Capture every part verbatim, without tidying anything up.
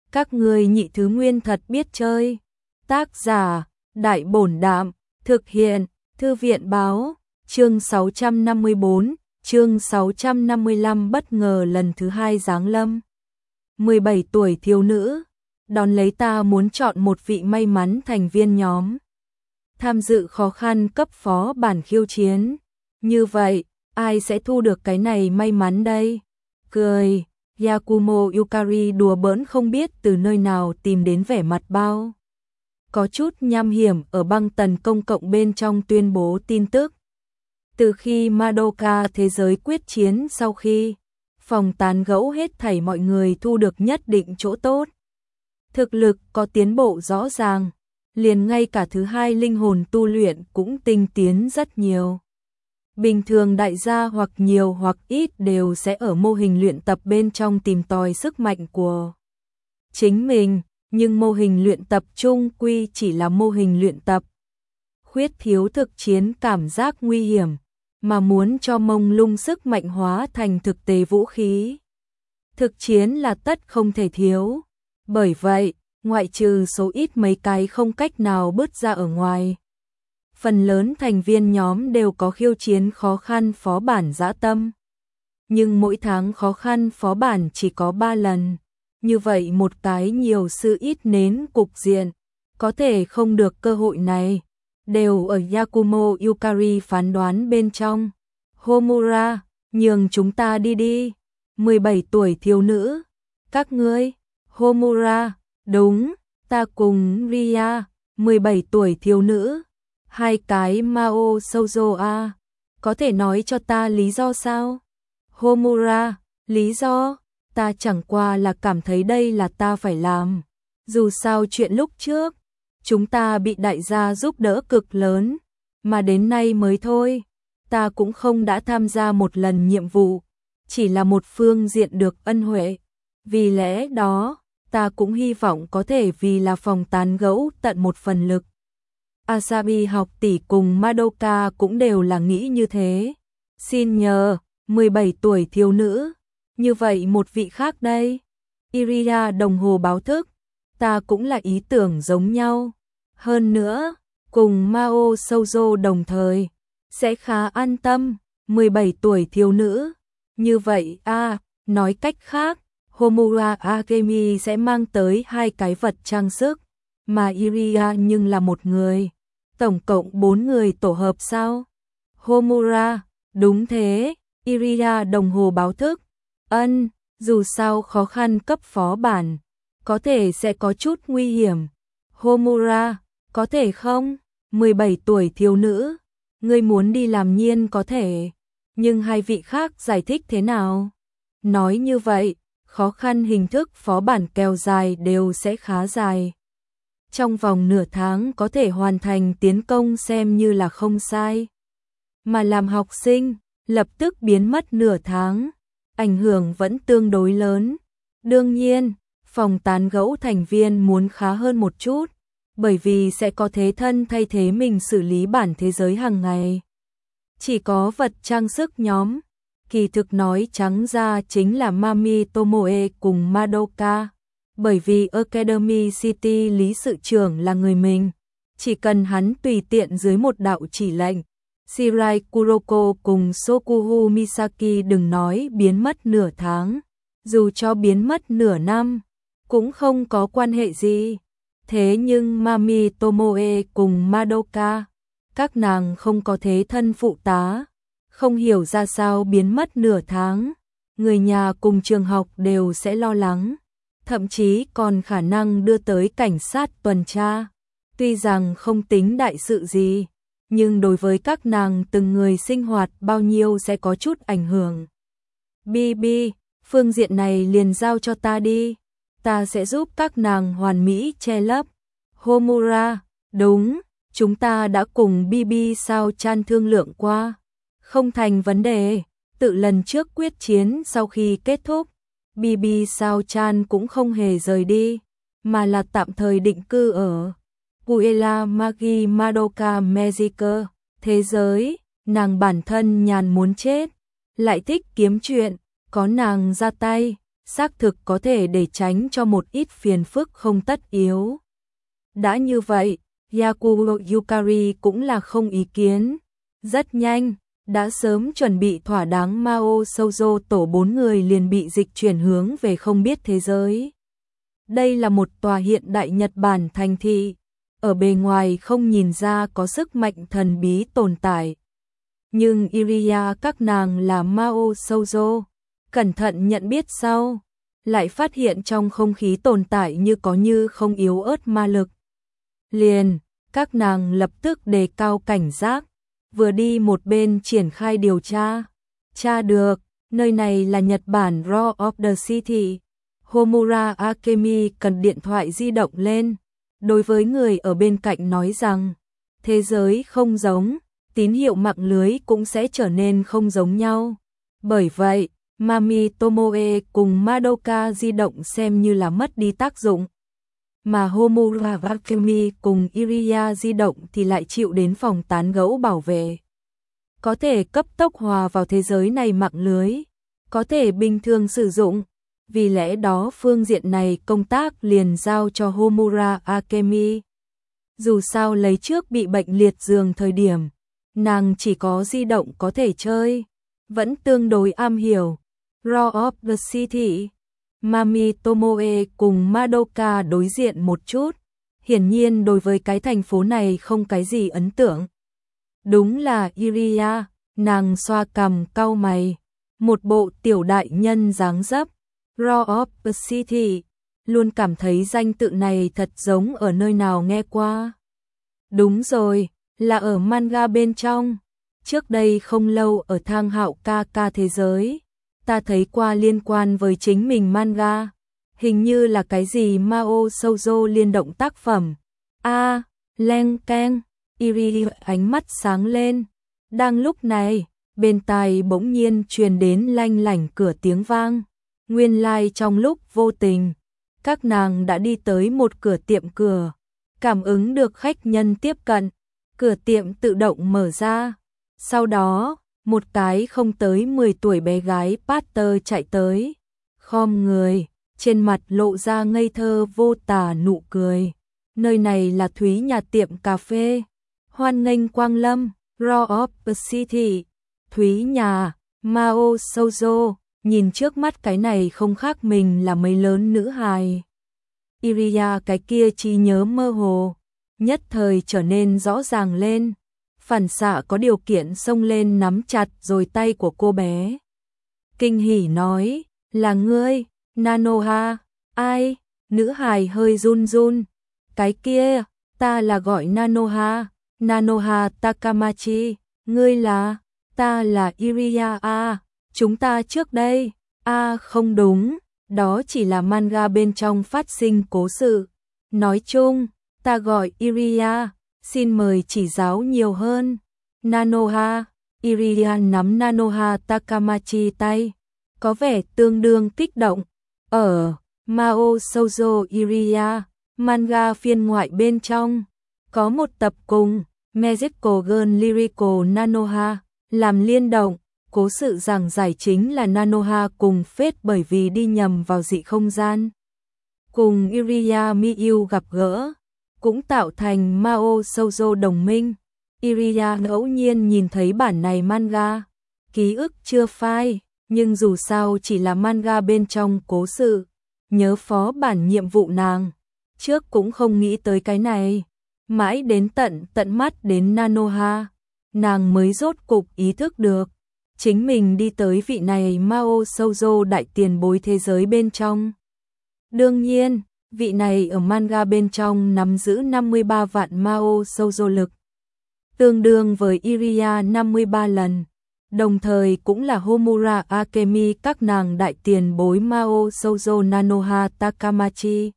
Các ngươi nhị thứ nguyên thật biết chơi. Tác giả, Đại Bổn Đạm, thực hiện, Thư viện Báo, chương sáu trăm năm mươi bốn, chương sáu trăm năm mươi lăm bất ngờ lần thứ hai giáng lâm. mười bảy tuổi thiếu nữ, đón lấy ta muốn chọn một vị may mắn thành viên nhóm. Tham dự khó khăn cấp phó bản khiêu chiến. Như vậy, ai sẽ thu được cái này may mắn đây? Cười, Yakumo Yukari đùa bỡn không biết từ nơi nào tìm đến vẻ mặt bao. Có chút nham hiểm ở băng tần công cộng bên trong tuyên bố tin tức. Từ khi Madoka thế giới quyết chiến sau khi phòng tán gẫu hết thảy mọi người thu được nhất định chỗ tốt. Thực lực có tiến bộ rõ ràng, liền ngay cả thứ hai linh hồn tu luyện cũng tinh tiến rất nhiều. Bình thường đại gia hoặc nhiều hoặc ít đều sẽ ở mô hình luyện tập bên trong tìm tòi sức mạnh của chính mình, nhưng mô hình luyện tập chung quy chỉ là mô hình luyện tập. Khuyết thiếu thực chiến cảm giác nguy hiểm, mà muốn cho mông lung sức mạnh hóa thành thực tế vũ khí. Thực chiến là tất không thể thiếu, bởi vậy, ngoại trừ số ít mấy cái không cách nào bứt ra ở ngoài. Phần lớn thành viên nhóm đều có khiêu chiến khó khăn phó bản dã tâm. Nhưng mỗi tháng khó khăn phó bản chỉ có ba lần. Như vậy một cái nhiều sự ít nến cục diện, có thể không được cơ hội này, đều ở Yakumo Yukari phán đoán bên trong. Homura, nhường chúng ta đi đi. mười bảy tuổi thiếu nữ. Các ngươi. Homura, đúng, ta cùng Ria, mười bảy tuổi thiếu nữ. Hai cái Mao Shoujo a, có thể nói cho ta lý do sao? Homura, lý do? Ta chẳng qua là cảm thấy đây là ta phải làm. Dù sao chuyện lúc trước, chúng ta bị đại gia giúp đỡ cực lớn, mà đến nay mới thôi. Ta cũng không đã tham gia một lần nhiệm vụ, chỉ là một phương diện được ân huệ. Vì lẽ đó, ta cũng hy vọng có thể vì là phòng tán gẫu tận một phần lực. Asabi học tỷ cùng Madoka cũng đều là nghĩ như thế. Xin nhờ, mười bảy tuổi thiếu nữ. Như vậy một vị khác đây. Iria đồng hồ báo thức. Ta cũng là ý tưởng giống nhau. Hơn nữa, cùng Mao Shoujo đồng thời, sẽ khá an tâm. mười bảy tuổi thiếu nữ. Như vậy a à, nói cách khác, Homura Akemi sẽ mang tới hai cái vật trang sức, mà Iria nhưng là một người. Tổng cộng bốn người tổ hợp sao? Homura, đúng thế, Iria đồng hồ báo thức. Ân, dù sao khó khăn cấp phó bản, có thể sẽ có chút nguy hiểm. Homura, có thể không? mười bảy tuổi thiếu nữ, ngươi muốn đi làm nhiên có thể, nhưng hai vị khác giải thích thế nào? Nói như vậy, khó khăn hình thức phó bản kéo dài đều sẽ khá dài. Trong vòng nửa tháng có thể hoàn thành tiến công xem như là không sai. Mà làm học sinh, lập tức biến mất nửa tháng, ảnh hưởng vẫn tương đối lớn. Đương nhiên, phòng tán gẫu thành viên muốn khá hơn một chút, bởi vì sẽ có thế thân thay thế mình xử lý bản thế giới hàng ngày. Chỉ có vật trang sức nhóm, kỳ thực nói trắng ra chính là Mami Tomoe cùng Madoka. Bởi vì Academy City lý sự trưởng là người mình, chỉ cần hắn tùy tiện dưới một đạo chỉ lệnh. Shirai Kuroko cùng Sokuhu Misaki đừng nói biến mất nửa tháng, dù cho biến mất nửa năm, cũng không có quan hệ gì. Thế nhưng Mami Tomoe cùng Madoka, các nàng không có thế thân phụ tá, không hiểu ra sao biến mất nửa tháng, người nhà cùng trường học đều sẽ lo lắng. Thậm chí còn khả năng đưa tới cảnh sát tuần tra. Tuy rằng không tính đại sự gì, nhưng đối với các nàng từng người sinh hoạt bao nhiêu sẽ có chút ảnh hưởng. Bibi, phương diện này liền giao cho ta đi. Ta sẽ giúp các nàng hoàn mỹ che lấp. Homura, đúng, chúng ta đã cùng Bibi sao chan thương lượng qua. Không thành vấn đề, tự lần trước quyết chiến sau khi kết thúc. Bibi sao chan cũng không hề rời đi, mà là tạm thời định cư ở Puella Magi Madoka Magica. Thế giới, nàng bản thân nhàn muốn chết, lại thích kiếm chuyện, có nàng ra tay, xác thực có thể để tránh cho một ít phiền phức không tất yếu. Đã như vậy, Yakuo Yukari cũng là không ý kiến. Rất nhanh, đã sớm chuẩn bị thỏa đáng Mao Shoujo tổ bốn người liền bị dịch chuyển hướng về không biết thế giới. Đây là một tòa hiện đại Nhật Bản thành thị, ở bề ngoài không nhìn ra có sức mạnh thần bí tồn tại. Nhưng Iriya các nàng là Mao Shoujo, cẩn thận nhận biết sau, lại phát hiện trong không khí tồn tại như có như không yếu ớt ma lực. Liền, các nàng lập tức đề cao cảnh giác, vừa đi một bên triển khai điều tra. Tra được, nơi này là Nhật Bản Raw of the City. Homura Akemi cần điện thoại di động lên. Đối với người ở bên cạnh nói rằng, thế giới không giống, tín hiệu mạng lưới cũng sẽ trở nên không giống nhau. Bởi vậy, Mami Tomoe cùng Madoka di động xem như là mất đi tác dụng. Mà Homura Akemi cùng Iriya di động thì lại chịu đến phòng tán gẫu bảo vệ. Có thể cấp tốc hòa vào thế giới này mạng lưới, có thể bình thường sử dụng. Vì lẽ đó phương diện này công tác liền giao cho Homura Akemi. Dù sao lấy trước bị bệnh liệt giường thời điểm, nàng chỉ có di động có thể chơi, vẫn tương đối am hiểu. Raw of the City. Mami Tomoe cùng Madoka đối diện một chút, hiển nhiên đối với cái thành phố này không cái gì ấn tượng. Đúng là Iriya, nàng xoa cằm cau mày, một bộ tiểu đại nhân dáng dấp. Raw of the City, luôn cảm thấy danh tự này thật giống ở nơi nào nghe qua. Đúng rồi, là ở manga bên trong. Trước đây không lâu ở thang hạo ca ca thế giới, ta thấy qua liên quan với chính mình manga. Hình như là cái gì Mao Shoujo liên động tác phẩm. A, à, leng keng, Iri ánh mắt sáng lên. Đang lúc này, bên tai bỗng nhiên truyền đến lanh lảnh cửa tiếng vang. Nguyên lai like trong lúc vô tình, các nàng đã đi tới một cửa tiệm cửa, cảm ứng được khách nhân tiếp cận, cửa tiệm tự động mở ra. Sau đó, một cái không tới mười tuổi bé gái Pater chạy tới, khom người, trên mặt lộ ra ngây thơ vô tả nụ cười. Nơi này là Thúy nhà tiệm cà phê, hoan nghênh quang lâm, Raw of the City, Thúy nhà, Mao Shoujo. Nhìn trước mắt cái này không khác mình là mấy lớn nữ hài. Iriya cái kia trí nhớ mơ hồ, nhất thời trở nên rõ ràng lên. Phản xạ có điều kiện xông lên nắm chặt rồi tay của cô bé. Kinh hỉ nói, là ngươi, Nanoha. Ai? Nữ hài hơi run run. Cái kia, ta là gọi Nanoha, Nanoha Takamachi. Ngươi là? Ta là Iriya a. Chúng ta trước đây, a à, không đúng, đó chỉ là manga bên trong phát sinh cố sự. Nói chung, ta gọi Iriya, xin mời chỉ giáo nhiều hơn. Nanoha, Iriya nắm Nanoha Takamachi tay, có vẻ tương đương kích động. Ở Mao Shoujo Iriya, manga phiên ngoại bên trong, có một tập cùng Magical Girl Lyrical Nanoha làm liên động. Cố sự giảng giải chính là Nanoha cùng Phết bởi vì đi nhầm vào dị không gian, cùng Iriya Miyu gặp gỡ, cũng tạo thành Mao Shoujo đồng minh. Iriya ngẫu nhiên nhìn thấy bản này manga, ký ức chưa phai, nhưng dù sao chỉ là manga bên trong cố sự, nhớ phó bản nhiệm vụ nàng, trước cũng không nghĩ tới cái này, mãi đến tận tận mắt đến Nanoha, nàng mới rốt cục ý thức được. Chính mình đi tới vị này Mao Shoujo đại tiền bối thế giới bên trong. Đương nhiên, vị này ở manga bên trong nắm giữ năm mươi ba vạn Mao Shoujo lực, tương đương với Iriya năm mươi ba lần, đồng thời cũng là Homura Akemi các nàng đại tiền bối Mao Shoujo Nanoha Takamachi.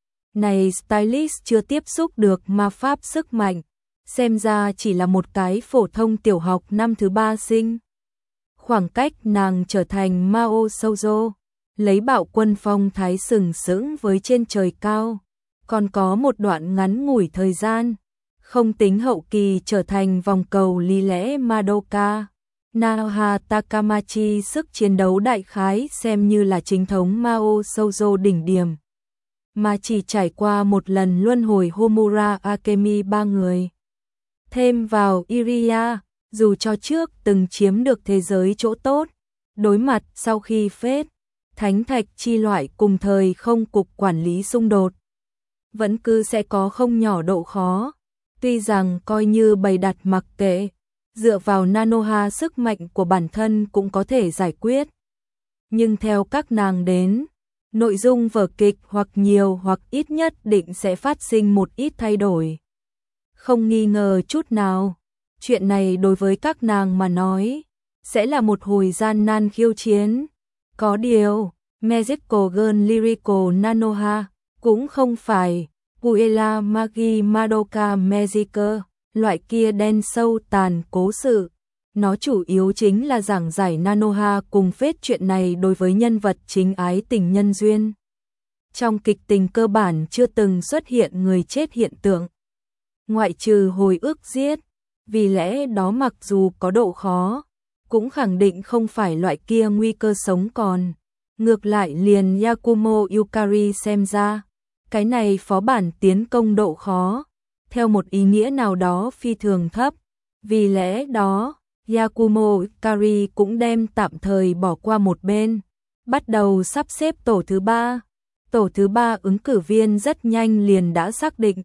Này stylist chưa tiếp xúc được ma pháp sức mạnh, xem ra chỉ là một cái phổ thông tiểu học năm thứ ba sinh. Khoảng cách nàng trở thành Mao Shoujo, lấy bạo quân phong thái sừng sững với trên trời cao, còn có một đoạn ngắn ngủi thời gian, không tính hậu kỳ trở thành vòng cầu lý lẽ Madoka. Nanoha Takamachi sức chiến đấu đại khái xem như là chính thống Mao Shoujo đỉnh điểm, mà chỉ trải qua một lần luân hồi Homura Akemi ba người. Thêm vào Iria, dù cho trước từng chiếm được thế giới chỗ tốt, đối mặt sau khi phết, thánh thạch chi loại cùng thời không cục quản lý xung đột, vẫn cứ sẽ có không nhỏ độ khó. Tuy rằng coi như bày đặt mặc kệ, dựa vào Nanoha sức mạnh của bản thân cũng có thể giải quyết. Nhưng theo các nàng đến, nội dung vở kịch hoặc nhiều hoặc ít nhất định sẽ phát sinh một ít thay đổi. Không nghi ngờ chút nào, chuyện này đối với các nàng mà nói, sẽ là một hồi gian nan khiêu chiến. Có điều, Magical Girl Lyrical Nanoha cũng không phải Puella Magi Madoka Magica, loại kia đen sâu tàn cố sự. Nó chủ yếu chính là giảng giải Nanoha cùng phết chuyện này đối với nhân vật chính ái tình nhân duyên. Trong kịch tình cơ bản chưa từng xuất hiện người chết hiện tượng, ngoại trừ hồi ức giết, vì lẽ đó mặc dù có độ khó, cũng khẳng định không phải loại kia nguy cơ sống còn. Ngược lại liền Yakumo Yukari xem ra, cái này phó bản tiến công độ khó, theo một ý nghĩa nào đó phi thường thấp, vì lẽ đó, Yakumo Yukari cũng đem tạm thời bỏ qua một bên, bắt đầu sắp xếp tổ thứ ba. Tổ thứ ba ứng cử viên rất nhanh liền đã xác định.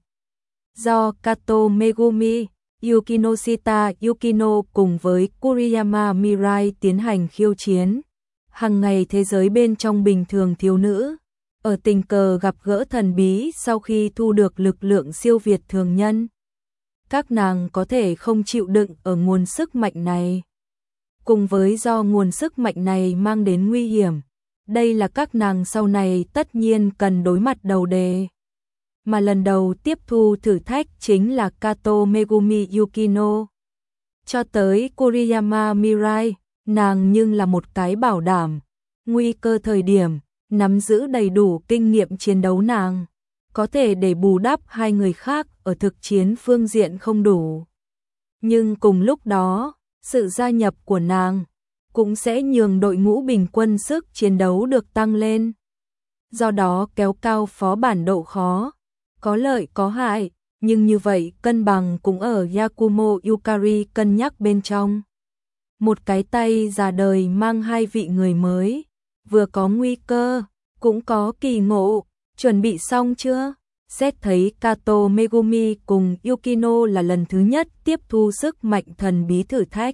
Do Kato Megumi, Yukinoshita Yukino cùng với Kuriyama Mirai tiến hành khiêu chiến. Hằng ngày thế giới bên trong bình thường thiếu nữ, ở tình cờ gặp gỡ thần bí sau khi thu được lực lượng siêu việt thường nhân. Các nàng có thể không chịu đựng ở nguồn sức mạnh này. Cùng với do nguồn sức mạnh này mang đến nguy hiểm, đây là các nàng sau này tất nhiên cần đối mặt đầu đề. Mà lần đầu tiếp thu thử thách chính là Kato Megumi Yukino. Cho tới Kuriyama Mirai, nàng nhưng là một cái bảo đảm. Nguy cơ thời điểm, nắm giữ đầy đủ kinh nghiệm chiến đấu nàng, có thể để bù đắp hai người khác ở thực chiến phương diện không đủ. Nhưng cùng lúc đó, sự gia nhập của nàng cũng sẽ nhường đội ngũ bình quân sức chiến đấu được tăng lên. Do đó kéo cao phó bản độ khó, có lợi có hại, nhưng như vậy cân bằng cũng ở Yakumo Yukari cân nhắc bên trong. Một cái tay già đời mang hai vị người mới, vừa có nguy cơ, cũng có kỳ ngộ, chuẩn bị xong chưa? Xét thấy Kato Megumi cùng Yukino là lần thứ nhất tiếp thu sức mạnh thần bí thử thách.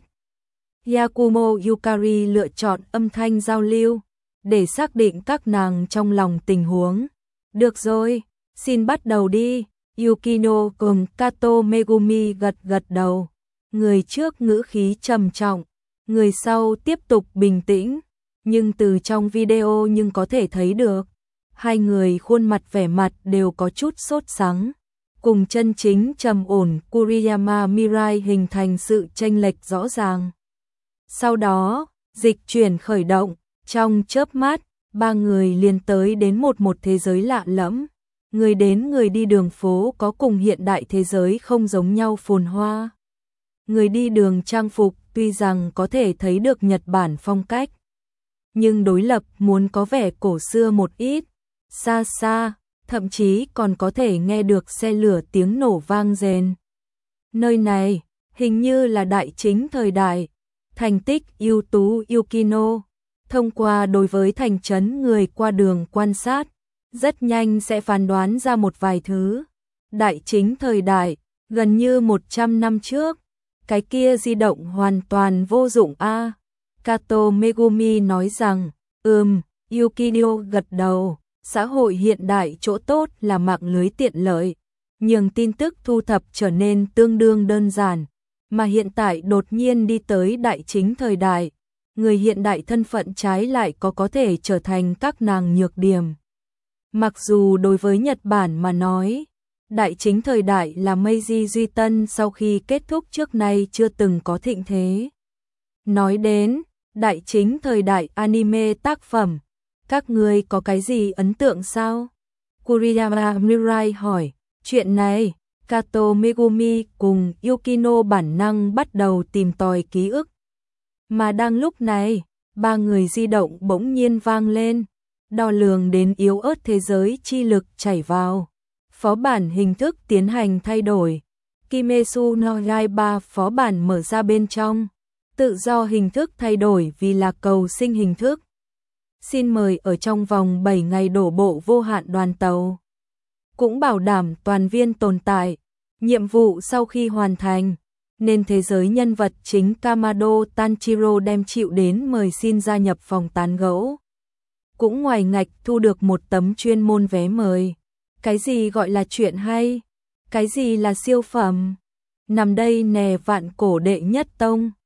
Yakumo Yukari lựa chọn âm thanh giao lưu, để xác định các nàng trong lòng tình huống. Được rồi, xin bắt đầu đi. Yukino cùng Kato Megumi gật gật đầu. Người trước ngữ khí trầm trọng, người sau tiếp tục bình tĩnh. Nhưng từ trong video nhưng có thể thấy được, hai người khuôn mặt vẻ mặt đều có chút sốt sắng. Cùng chân chính trầm ổn Kuriyama Mirai hình thành sự chênh lệch rõ ràng. Sau đó, dịch chuyển khởi động, trong chớp mắt, ba người liền tới đến một một thế giới lạ lẫm. Người đến người đi đường phố có cùng hiện đại thế giới không giống nhau phồn hoa. Người đi đường trang phục tuy rằng có thể thấy được Nhật Bản phong cách, nhưng đối lập muốn có vẻ cổ xưa một ít. Xa xa, thậm chí còn có thể nghe được xe lửa tiếng nổ vang rền. Nơi này, hình như là đại chính thời đại. Thành tích ưu tú Yukino, thông qua đối với thành trấn người qua đường quan sát, rất nhanh sẽ phán đoán ra một vài thứ. Đại chính thời đại, gần như một trăm năm trước, cái kia di động hoàn toàn vô dụng a. À. Kato Megumi nói rằng, ừm, Yukino gật đầu, xã hội hiện đại chỗ tốt là mạng lưới tiện lợi, nhường tin tức thu thập trở nên tương đương đơn giản. Mà hiện tại đột nhiên đi tới đại chính thời đại, người hiện đại thân phận trái lại có có thể trở thành các nàng nhược điểm. Mặc dù đối với Nhật Bản mà nói, đại chính thời đại là Meiji Duy Tân sau khi kết thúc trước nay chưa từng có thịnh thế. Nói đến đại chính thời đại anime tác phẩm, các người có cái gì ấn tượng sao? Kuriyama Mirai hỏi, chuyện này. Kato Megumi cùng Yukino bản năng bắt đầu tìm tòi ký ức. Mà đang lúc này, ba người di động bỗng nhiên vang lên, đo lường đến yếu ớt thế giới chi lực chảy vào. Phó bản hình thức tiến hành thay đổi. Kimetsu no Yaiba phó bản mở ra bên trong. Tự do hình thức thay đổi vì là cầu sinh hình thức. Xin mời ở trong vòng bảy ngày đổ bộ vô hạn đoàn tàu. Cũng bảo đảm toàn viên tồn tại. Nhiệm vụ sau khi hoàn thành, nên thế giới nhân vật chính Kamado Tanjiro đem chịu đến mời xin gia nhập phòng tán gẫu. Cũng ngoài ngạch thu được một tấm chuyên môn vé mời. Cái gì gọi là chuyện hay? Cái gì là siêu phẩm? Nằm đây nè vạn cổ đệ nhất tông.